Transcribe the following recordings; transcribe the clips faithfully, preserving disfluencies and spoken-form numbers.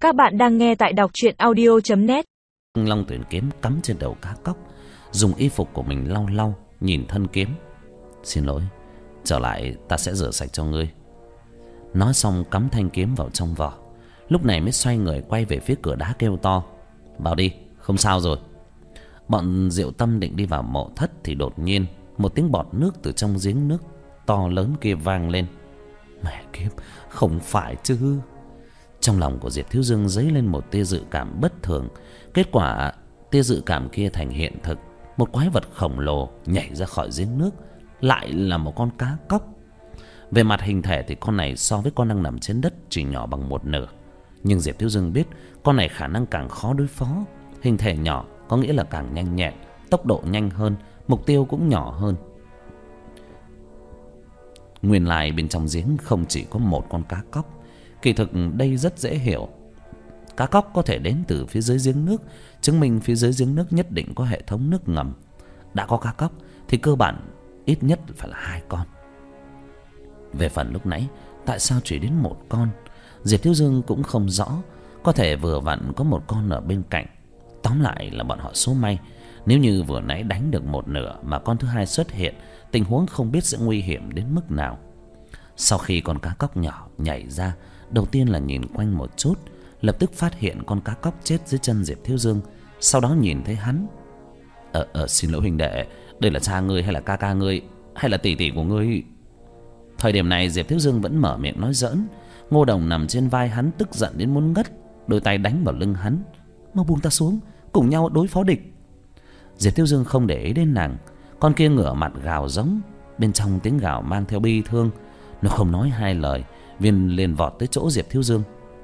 Các bạn đang nghe tại đọc truyện audio chấm net. Long Tuyển kiếm cắm trên đầu cá cóc, dùng y phục của mình lau lau nhìn thân kiếm. Xin lỗi, trở lại ta sẽ rửa sạch cho ngươi. Nói xong cắm thanh kiếm vào trong vỏ, lúc này mới xoay người quay về phía cửa đá kêu to: vào đi, không sao rồi. Bọn Diệu Tâm định đi vào mộ thất thì đột nhiên một tiếng bọt nước từ trong giếng nước to lớn kia vang lên. Mẹ kiếp, không phải chứ. Trong lòng của Diệp Thiếu Dương dấy lên một tia dự cảm bất thường. Kết quả tia dự cảm kia thành hiện thực. Một quái vật khổng lồ nhảy ra khỏi giếng nước, lại là một con cá cóc. Về mặt hình thể thì con này so với con đang nằm trên đất chỉ nhỏ bằng một nửa. Nhưng Diệp Thiếu Dương biết con này khả năng càng khó đối phó. Hình thể nhỏ có nghĩa là càng nhanh nhẹn, tốc độ nhanh hơn, mục tiêu cũng nhỏ hơn. Nguyên lai bên trong giếng không chỉ có một con cá cóc. Kỳ thực đây rất dễ hiểu. Cá cóc có thể đến từ phía dưới giếng nước, chứng minh phía dưới giếng nước nhất định có hệ thống nước ngầm. Đã có cá cóc thì cơ bản ít nhất phải là hai con. Về phần lúc nãy tại sao chỉ đến một con, Diệp Thiếu Dương cũng không rõ. Có thể vừa vặn có một con ở bên cạnh. Tóm lại là bọn họ số may. Nếu như vừa nãy đánh được một nửa mà con thứ hai xuất hiện, tình huống không biết sẽ nguy hiểm đến mức nào. Sau khi con cá cóc nhỏ nhảy ra, đầu tiên là nhìn quanh một chút, lập tức phát hiện con cá cóc chết dưới chân Diệp Thiếu Dương. Sau đó nhìn thấy hắn. Ờ, ờ xin lỗi huynh đệ, đây là cha ngươi hay là ca ca ngươi, hay là tỷ tỷ của ngươi? Thời điểm này Diệp Thiếu Dương vẫn mở miệng nói giỡn. Ngô Đồng nằm trên vai hắn tức giận đến muốn ngất, đôi tay đánh vào lưng hắn. Mau buông ta xuống, cùng nhau đối phó địch. Diệp Thiếu Dương không để ý đến nàng. Con kia ngửa mặt gào giống, bên trong tiếng gào mang theo bi thương. Nó không nói hai lời, Viên liền vọt tới chỗ Diệp Thiếu Dương.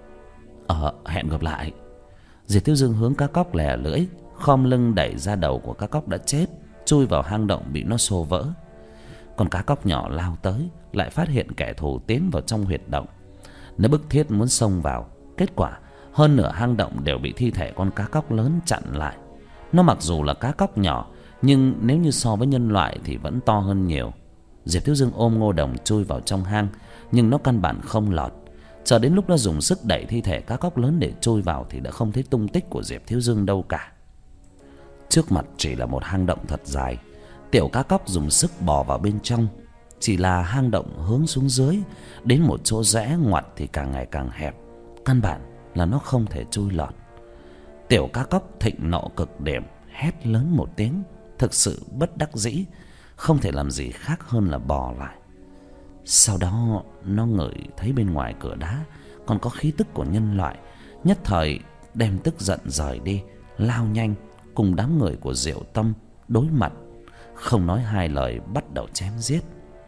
Ờ hẹn gặp lại. Diệp Thiếu Dương hướng cá cóc lè lưỡi, khom lưng đẩy ra đầu của cá cóc đã chết, chui vào hang động bị nó xô vỡ. Con cá cóc nhỏ lao tới, lại phát hiện kẻ thù tiến vào trong huyệt động. Nó bức thiết muốn xông vào. Kết quả hơn nửa hang động đều bị thi thể con cá cóc lớn chặn lại. Nó mặc dù là cá cóc nhỏ, nhưng nếu như so với nhân loại thì vẫn to hơn nhiều. Diệp Thiếu Dương ôm Ngô Đồng chui vào trong hang, nhưng nó căn bản không lọt. Chờ đến lúc nó dùng sức đẩy thi thể cá cóc lớn để chui vào thì đã không thấy tung tích của Diệp Thiếu Dương đâu cả. Trước mặt chỉ là một hang động thật dài. Tiểu cá cóc dùng sức bò vào bên trong. Chỉ là hang động hướng xuống dưới, đến một chỗ rẽ ngoặt thì càng ngày càng hẹp. Căn bản là nó không thể chui lọt. Tiểu cá cóc thịnh nộ cực điểm, hét lớn một tiếng, thực sự bất đắc dĩ, không thể làm gì khác hơn là bò lại. Sau đó nó ngửi thấy bên ngoài cửa đá còn có khí tức của nhân loại, nhất thời đem tức giận rời đi, lao nhanh cùng đám người của Diệu Tâm đối mặt, không nói hai lời bắt đầu chém giết.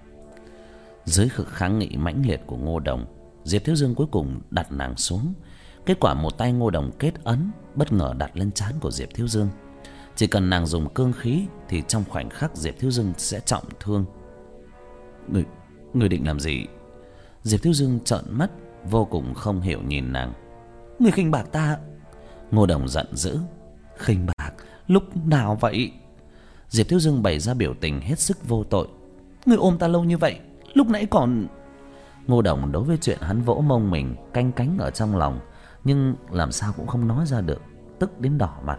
Dưới sự kháng nghị mãnh liệt của Ngô Đồng, Diệp Thiếu Dương cuối cùng đặt nàng xuống. Kết quả một tay Ngô Đồng kết ấn bất ngờ đặt lên trán của Diệp Thiếu Dương. Chỉ cần nàng dùng cương khí thì trong khoảnh khắc Diệp Thiếu Dương sẽ trọng thương. Người, người định làm gì? Diệp Thiếu Dương trợn mắt, vô cùng không hiểu nhìn nàng. Người khinh bạc ta. Ngô Đồng giận dữ. Khinh bạc? Lúc nào vậy? Diệp Thiếu Dương bày ra biểu tình hết sức vô tội. Người ôm ta lâu như vậy, lúc nãy còn... Ngô Đồng đối với chuyện hắn vỗ mông mình canh cánh ở trong lòng, nhưng làm sao cũng không nói ra được, tức đến đỏ mặt.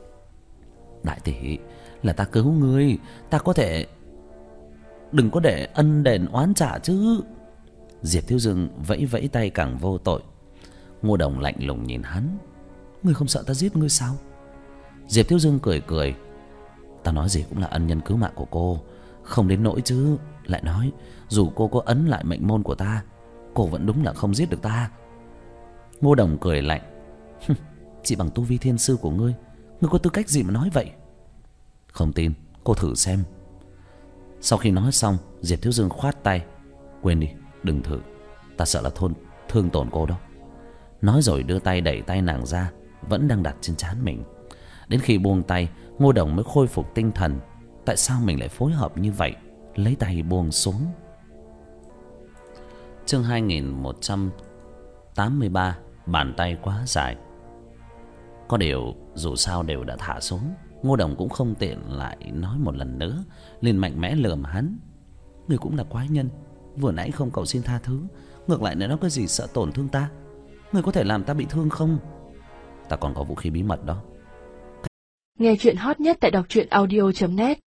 Đại tỷ, là ta cứu ngươi, ta có thể... Đừng có để ân đền oán trả chứ. Diệp Thiếu Dương vẫy vẫy tay càng vô tội. Ngô Đồng lạnh lùng nhìn hắn. Ngươi không sợ ta giết ngươi sao? Diệp Thiếu Dương cười cười. Ta nói gì cũng là ân nhân cứu mạng của cô, không đến nỗi chứ. Lại nói dù cô có ấn lại mệnh môn của ta, cô vẫn đúng là không giết được ta. Ngô Đồng cười lạnh. Chỉ bằng tu vi thiên sư của ngươi, ngươi có tư cách gì mà nói vậy? Không tin, cô thử xem. Sau khi nói xong, Diệp Thiếu Dương khoát tay. Quên đi, đừng thử, ta sợ là thôn thương tổn cô đâu. Nói rồi đưa tay đẩy tay nàng ra, vẫn đang đặt trên trán mình. Đến khi buông tay, Ngô Đồng mới khôi phục tinh thần. Tại sao mình lại phối hợp như vậy? Lấy tay buông xuống. Chương hai nghìn một trăm tám mươi ba. Bàn tay quá dài. Có điều dù sao đều đã thả xuống, Ngô Đồng cũng không tiện lại nói một lần nữa, liền mạnh mẽ lườm hắn. Người cũng là quái nhân, vừa nãy không cầu xin tha thứ, ngược lại nói cái gì sợ tổn thương ta. Ngươi có thể làm ta bị thương không? Ta còn có vũ khí bí mật đó. Nghe chuyện hot nhất tại đọc truyện audio chấm net.